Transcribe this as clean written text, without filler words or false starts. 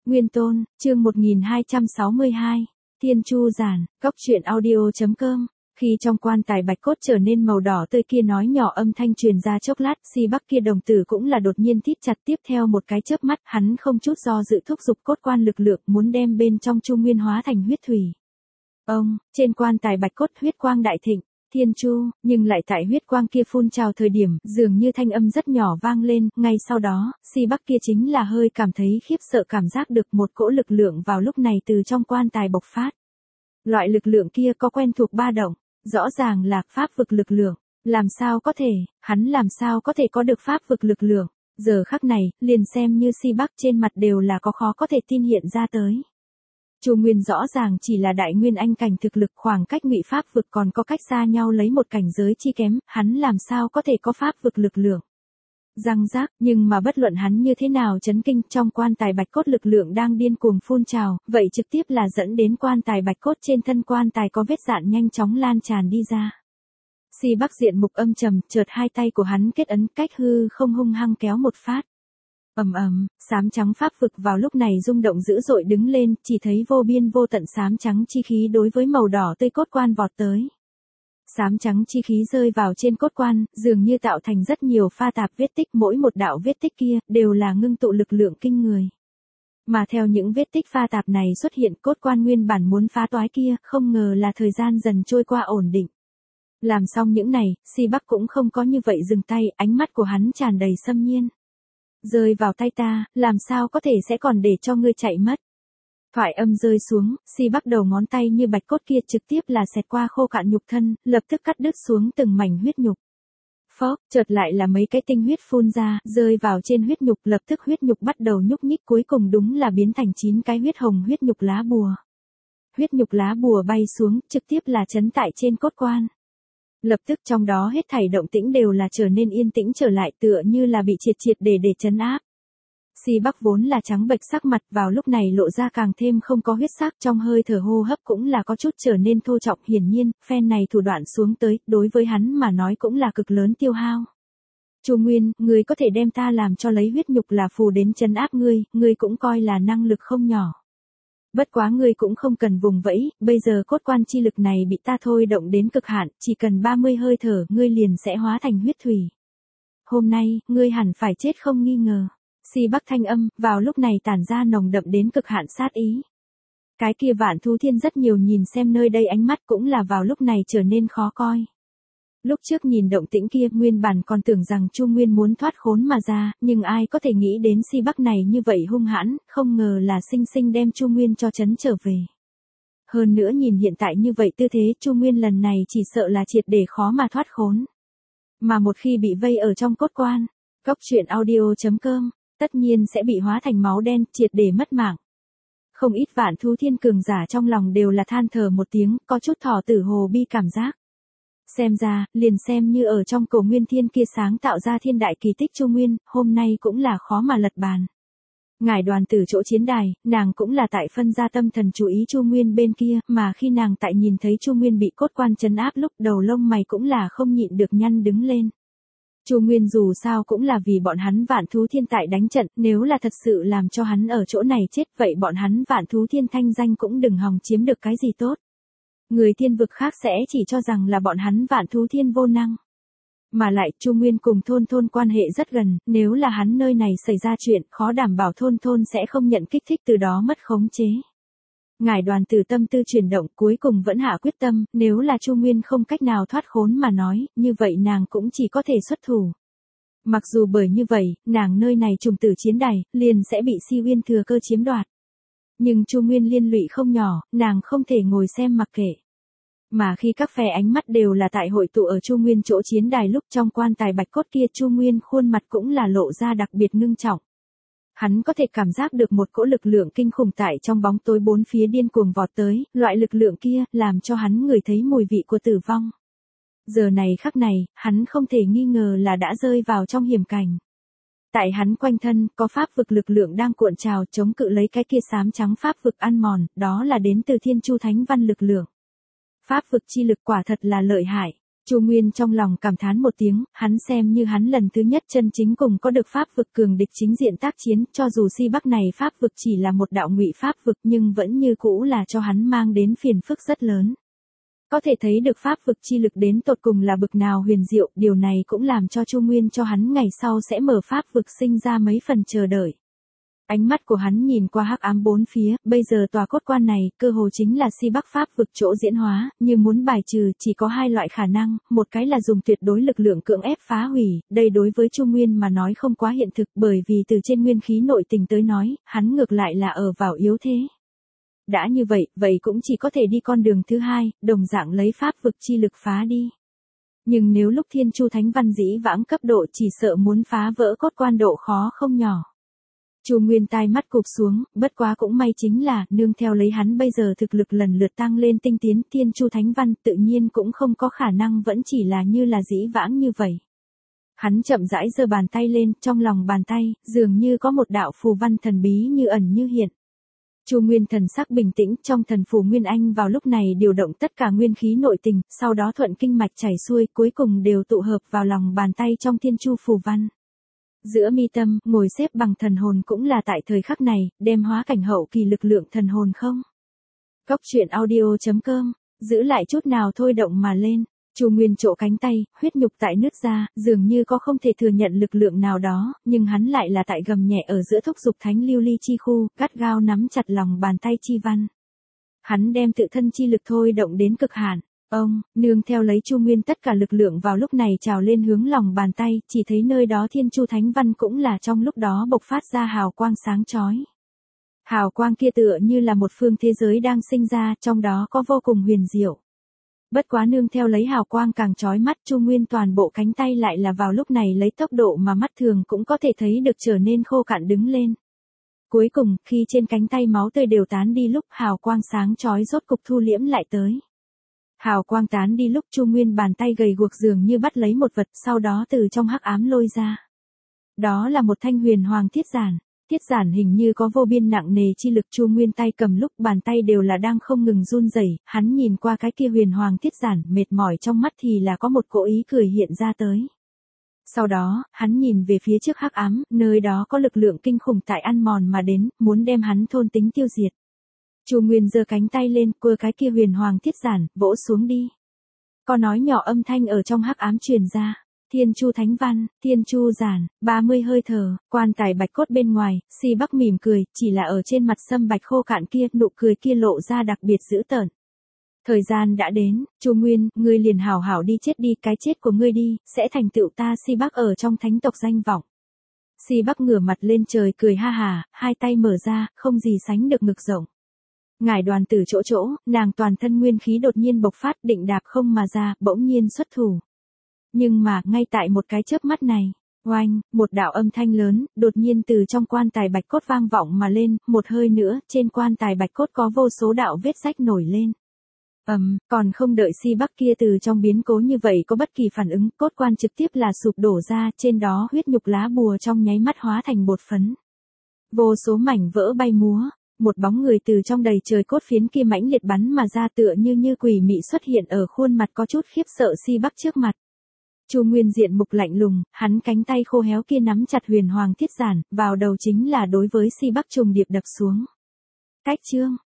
Nguyên Tôn, chương 1262, Thiên Chu Giản, Cóc truyện audio.com. Khi trong quan tài bạch cốt trở nên màu đỏ tươi kia nói nhỏ âm thanh truyền ra chốc lát, Si Bắc kia đồng tử cũng là đột nhiên thít chặt, tiếp theo một cái chớp mắt, hắn không chút do dự thúc giục cốt quan lực lượng muốn đem bên trong Chu Nguyên hóa thành huyết thủy. Ông, trên quan tài bạch cốt huyết quang đại thịnh, Thiên Chu, nhưng lại tại huyết quang kia phun trào thời điểm, dường như thanh âm rất nhỏ vang lên, ngay sau đó, Si Bắc kia chính là hơi cảm thấy khiếp sợ, cảm giác được một cỗ lực lượng vào lúc này từ trong quan tài bộc phát. Loại lực lượng kia có quen thuộc ba động, rõ ràng là pháp vực lực lượng, làm sao có thể, hắn làm sao có thể có được pháp vực lực lượng, giờ khắc này, liền xem như Si Bắc trên mặt đều là có khó có thể tin hiện ra tới. Chu Nguyên rõ ràng chỉ là đại nguyên anh cảnh thực lực, khoảng cách ngụy pháp vực còn có cách xa nhau lấy một cảnh giới chi kém, hắn làm sao có thể có pháp vực lực lượng. Răng rác, nhưng mà bất luận hắn như thế nào chấn kinh, trong quan tài bạch cốt lực lượng đang điên cuồng phun trào, vậy trực tiếp là dẫn đến quan tài bạch cốt trên thân quan tài có vết dạn nhanh chóng lan tràn đi ra. Si Bắc diện mục âm trầm, chợt hai tay của hắn kết ấn, cách hư không hung hăng kéo một phát. Ầm ầm, xám trắng pháp vực vào lúc này rung động dữ dội đứng lên, chỉ thấy vô biên vô tận xám trắng chi khí đối với màu đỏ tươi cốt quan vọt tới. Xám trắng chi khí rơi vào trên cốt quan, dường như tạo thành rất nhiều pha tạp vết tích, mỗi một đạo vết tích kia đều là ngưng tụ lực lượng kinh người. Mà theo những vết tích pha tạp này xuất hiện, cốt quan nguyên bản muốn phá toái kia, không ngờ là thời gian dần trôi qua ổn định. Làm xong những này, Si Bắc cũng không có như vậy dừng tay, ánh mắt của hắn tràn đầy xâm nhiên. Rơi vào tay ta, làm sao có thể sẽ còn để cho ngươi chạy mất. Thoại âm rơi xuống, Si Bắc đầu ngón tay như bạch cốt kia trực tiếp là xẹt qua khô cạn nhục thân, lập tức cắt đứt xuống từng mảnh huyết nhục. Phốc, chợt lại là mấy cái tinh huyết phun ra, rơi vào trên huyết nhục, lập tức huyết nhục bắt đầu nhúc nhích, cuối cùng đúng là biến thành 9 cái huyết hồng huyết nhục lá bùa. Huyết nhục lá bùa bay xuống, trực tiếp là trấn tại trên cốt quan. Lập tức trong đó hết thảy động tĩnh đều là trở nên yên tĩnh trở lại, tựa như là bị triệt để trấn áp. Si Bắc vốn là trắng bệch sắc mặt vào lúc này lộ ra càng thêm không có huyết sắc, trong hơi thở hô hấp cũng là có chút trở nên thô trọng, hiển nhiên, phen này thủ đoạn xuống tới, đối với hắn mà nói cũng là cực lớn tiêu hao. Chu Nguyên, ngươi có thể đem ta làm cho lấy huyết nhục là phù đến trấn áp ngươi cũng coi là năng lực không nhỏ. Bất quá ngươi cũng không cần vùng vẫy, bây giờ cốt quan chi lực này bị ta thôi động đến cực hạn, chỉ cần 30 hơi thở, ngươi liền sẽ hóa thành huyết thủy. Hôm nay, ngươi hẳn phải chết không nghi ngờ. Si Bắc thanh âm, vào lúc này tản ra nồng đậm đến cực hạn sát ý. Cái kia Vạn Thú Thiên rất nhiều nhìn xem nơi đây ánh mắt cũng là vào lúc này trở nên khó coi. Lúc trước nhìn động tĩnh kia, nguyên bản còn tưởng rằng Chu Nguyên muốn thoát khốn mà ra, nhưng ai có thể nghĩ đến Si Bắc này như vậy hung hãn, không ngờ là sinh sinh đem Chu Nguyên cho trấn trở về. Hơn nữa nhìn hiện tại như vậy tư thế, Chu Nguyên lần này chỉ sợ là triệt để khó mà thoát khốn. Mà một khi bị vây ở trong cốt quan, Cóc truyện audio.com, tất nhiên sẽ bị hóa thành máu đen, triệt để mất mạng. Không ít Vạn Thú Thiên cường giả trong lòng đều là than thở một tiếng, có chút thỏ tử hồ bi cảm giác. Xem ra, liền xem như ở trong Cổ Nguyên Thiên kia sáng tạo ra thiên đại kỳ tích Chu Nguyên, hôm nay cũng là khó mà lật bàn. Ngải Đoàn Tử chỗ chiến đài, nàng cũng là tại phân ra tâm thần chú ý Chu Nguyên bên kia, mà khi nàng tại nhìn thấy Chu Nguyên bị cốt quan trấn áp lúc, đầu lông mày cũng là không nhịn được nhăn đứng lên. Chu Nguyên dù sao cũng là vì bọn hắn Vạn Thú Thiên tại đánh trận, nếu là thật sự làm cho hắn ở chỗ này chết, vậy bọn hắn Vạn Thú Thiên thanh danh cũng đừng hòng chiếm được cái gì tốt. Người thiên vực khác sẽ chỉ cho rằng là bọn hắn Vạn Thú Thiên vô năng. Mà lại, Chu Nguyên cùng thôn quan hệ rất gần, nếu là hắn nơi này xảy ra chuyện, khó đảm bảo thôn sẽ không nhận kích thích từ đó mất khống chế. Ngải Đoàn Tử tâm tư chuyển động, cuối cùng vẫn hạ quyết tâm, nếu là Chu Nguyên không cách nào thoát khốn mà nói, như vậy nàng cũng chỉ có thể xuất thủ. Mặc dù bởi như vậy, nàng nơi này trùng tử chiến đài, liền sẽ bị Si Uyên thừa cơ chiếm đoạt. Nhưng Chu Nguyên liên lụy không nhỏ, nàng không thể ngồi xem mặc kệ. Mà khi các phe ánh mắt đều là tại hội tụ ở Chu Nguyên chỗ chiến đài lúc trong quan tài bạch cốt kia, Chu Nguyên khuôn mặt cũng là lộ ra đặc biệt ngưng trọng. Hắn có thể cảm giác được một cỗ lực lượng kinh khủng tại trong bóng tối bốn phía điên cuồng vọt tới, loại lực lượng kia làm cho hắn ngửi thấy mùi vị của tử vong. Giờ này khắc này, hắn không thể nghi ngờ là đã rơi vào trong hiểm cảnh. Tại hắn quanh thân, có pháp vực lực lượng đang cuộn trào chống cự lấy cái kia xám trắng pháp vực ăn mòn, đó là đến từ Thiên Chu Thánh Văn lực lượng. Pháp vực chi lực quả thật là lợi hại. Chu Nguyên trong lòng cảm thán một tiếng, hắn xem như hắn lần thứ nhất chân chính cùng có được pháp vực cường địch chính diện tác chiến, cho dù Si Bắc này pháp vực chỉ là một đạo ngụy pháp vực nhưng vẫn như cũ là cho hắn mang đến phiền phức rất lớn. Có thể thấy được pháp vực chi lực đến tột cùng là bực nào huyền diệu, điều này cũng làm cho Chu Nguyên cho hắn ngày sau sẽ mở pháp vực sinh ra mấy phần chờ đợi. Ánh mắt của hắn nhìn qua hắc ám bốn phía, bây giờ tòa cốt quan này, cơ hồ chính là Si Bắc pháp vực chỗ diễn hóa, như muốn bài trừ chỉ có hai loại khả năng, một cái là dùng tuyệt đối lực lượng cưỡng ép phá hủy, đây đối với Chu Nguyên mà nói không quá hiện thực, bởi vì từ trên nguyên khí nội tình tới nói, hắn ngược lại là ở vào yếu thế. Đã như vậy, vậy cũng chỉ có thể đi con đường thứ hai, đồng dạng lấy pháp vực chi lực phá đi. Nhưng nếu lúc Thiên Chu Thánh Văn dĩ vãng cấp độ chỉ sợ muốn phá vỡ cốt quan độ khó không nhỏ. Chu Nguyên tai mắt cụp xuống, bất quá cũng may chính là, nương theo lấy hắn bây giờ thực lực lần lượt tăng lên tinh tiến, Thiên Chu Thánh Văn tự nhiên cũng không có khả năng vẫn chỉ là như là dĩ vãng như vậy. Hắn chậm rãi giơ bàn tay lên, trong lòng bàn tay, dường như có một đạo phù văn thần bí như ẩn như hiện. Chu Nguyên thần sắc bình tĩnh, trong thần phù Nguyên Anh vào lúc này điều động tất cả nguyên khí nội tình, sau đó thuận kinh mạch chảy xuôi, cuối cùng đều tụ hợp vào lòng bàn tay trong Thiên Chu phù văn. Giữa mi tâm, ngồi xếp bằng thần hồn cũng là tại thời khắc này, đem hóa cảnh hậu kỳ lực lượng thần hồn không. Cóc truyện audio.com, giữ lại chút nào thôi động mà lên. Chu Nguyên trộ cánh tay, huyết nhục tại nứt ra, dường như có không thể thừa nhận lực lượng nào đó, nhưng hắn lại là tại gầm nhẹ ở giữa thúc dục thánh lưu ly chi khu, gắt gao nắm chặt lòng bàn tay chi văn. Hắn đem tự thân chi lực thôi động đến cực hạn. Ông, nương theo lấy Chu Nguyên tất cả lực lượng vào lúc này trào lên hướng lòng bàn tay, chỉ thấy nơi đó Thiên Chu Thánh Văn cũng là trong lúc đó bộc phát ra hào quang sáng chói. Hào quang kia tựa như là một phương thế giới đang sinh ra, trong đó có vô cùng huyền diệu. Bất quá nương theo lấy hào quang càng chói mắt, Chu Nguyên toàn bộ cánh tay lại là vào lúc này lấy tốc độ mà mắt thường cũng có thể thấy được trở nên khô cạn đứng lên. Cuối cùng, khi trên cánh tay máu tươi đều tán đi lúc hào quang sáng chói rốt cục thu liễm lại tới. Hào quang tán đi lúc Chu Nguyên bàn tay gầy guộc dường như bắt lấy một vật, sau đó từ trong hắc ám lôi ra. Đó là một thanh huyền hoàng thiết giản. Thiết giản hình như có vô biên nặng nề chi lực, Chu Nguyên tay cầm lúc bàn tay đều là đang không ngừng run rẩy. Hắn nhìn qua cái kia huyền hoàng thiết giản, mệt mỏi trong mắt thì là có một cỗ ý cười hiện ra tới. Sau đó, hắn nhìn về phía trước hắc ám, nơi đó có lực lượng kinh khủng tại ăn mòn mà đến, muốn đem hắn thôn tính tiêu diệt. Chu Nguyên giơ cánh tay lên, quơ cái kia huyền hoàng thiết giản, vỗ xuống đi. Có nói nhỏ âm thanh ở trong hắc ám truyền ra. Thiên Chu Thánh Văn, Thiên Chu giản, 30 hơi thở, quan tài bạch cốt bên ngoài, Si Bắc mỉm cười, chỉ là ở trên mặt sâm bạch khô cạn kia, nụ cười kia lộ ra đặc biệt dữ tợn. Thời gian đã đến, Chu Nguyên, ngươi liền hảo hảo đi chết đi, cái chết của ngươi đi, sẽ thành tựu ta Si Bắc ở trong thánh tộc danh vọng. Si Bắc ngửa mặt lên trời cười ha hà, hai tay mở ra, không gì sánh được ngực rộng. Ngải Đoàn Tử chỗ, nàng toàn thân nguyên khí đột nhiên bộc phát, định đạp không mà ra, bỗng nhiên xuất thủ. Nhưng mà, ngay tại một cái chớp mắt này, oanh, một đạo âm thanh lớn, đột nhiên từ trong quan tài bạch cốt vang vọng mà lên, một hơi nữa, trên quan tài bạch cốt có vô số đạo vết rách nổi lên. Còn không đợi Si Bắc kia từ trong biến cố như vậy có bất kỳ phản ứng, cốt quan trực tiếp là sụp đổ ra, trên đó huyết nhục lá bùa trong nháy mắt hóa thành bột phấn. Vô số mảnh vỡ bay múa. Một bóng người từ trong đầy trời cốt phiến kia mãnh liệt bắn mà ra, tựa như quỷ mị xuất hiện ở khuôn mặt có chút khiếp sợ Si Bắc trước mặt. Chu Nguyên diện mục lạnh lùng, hắn cánh tay khô héo kia nắm chặt huyền hoàng thiết giản, vào đầu chính là đối với Si Bắc trùng điệp đập xuống. Cách chương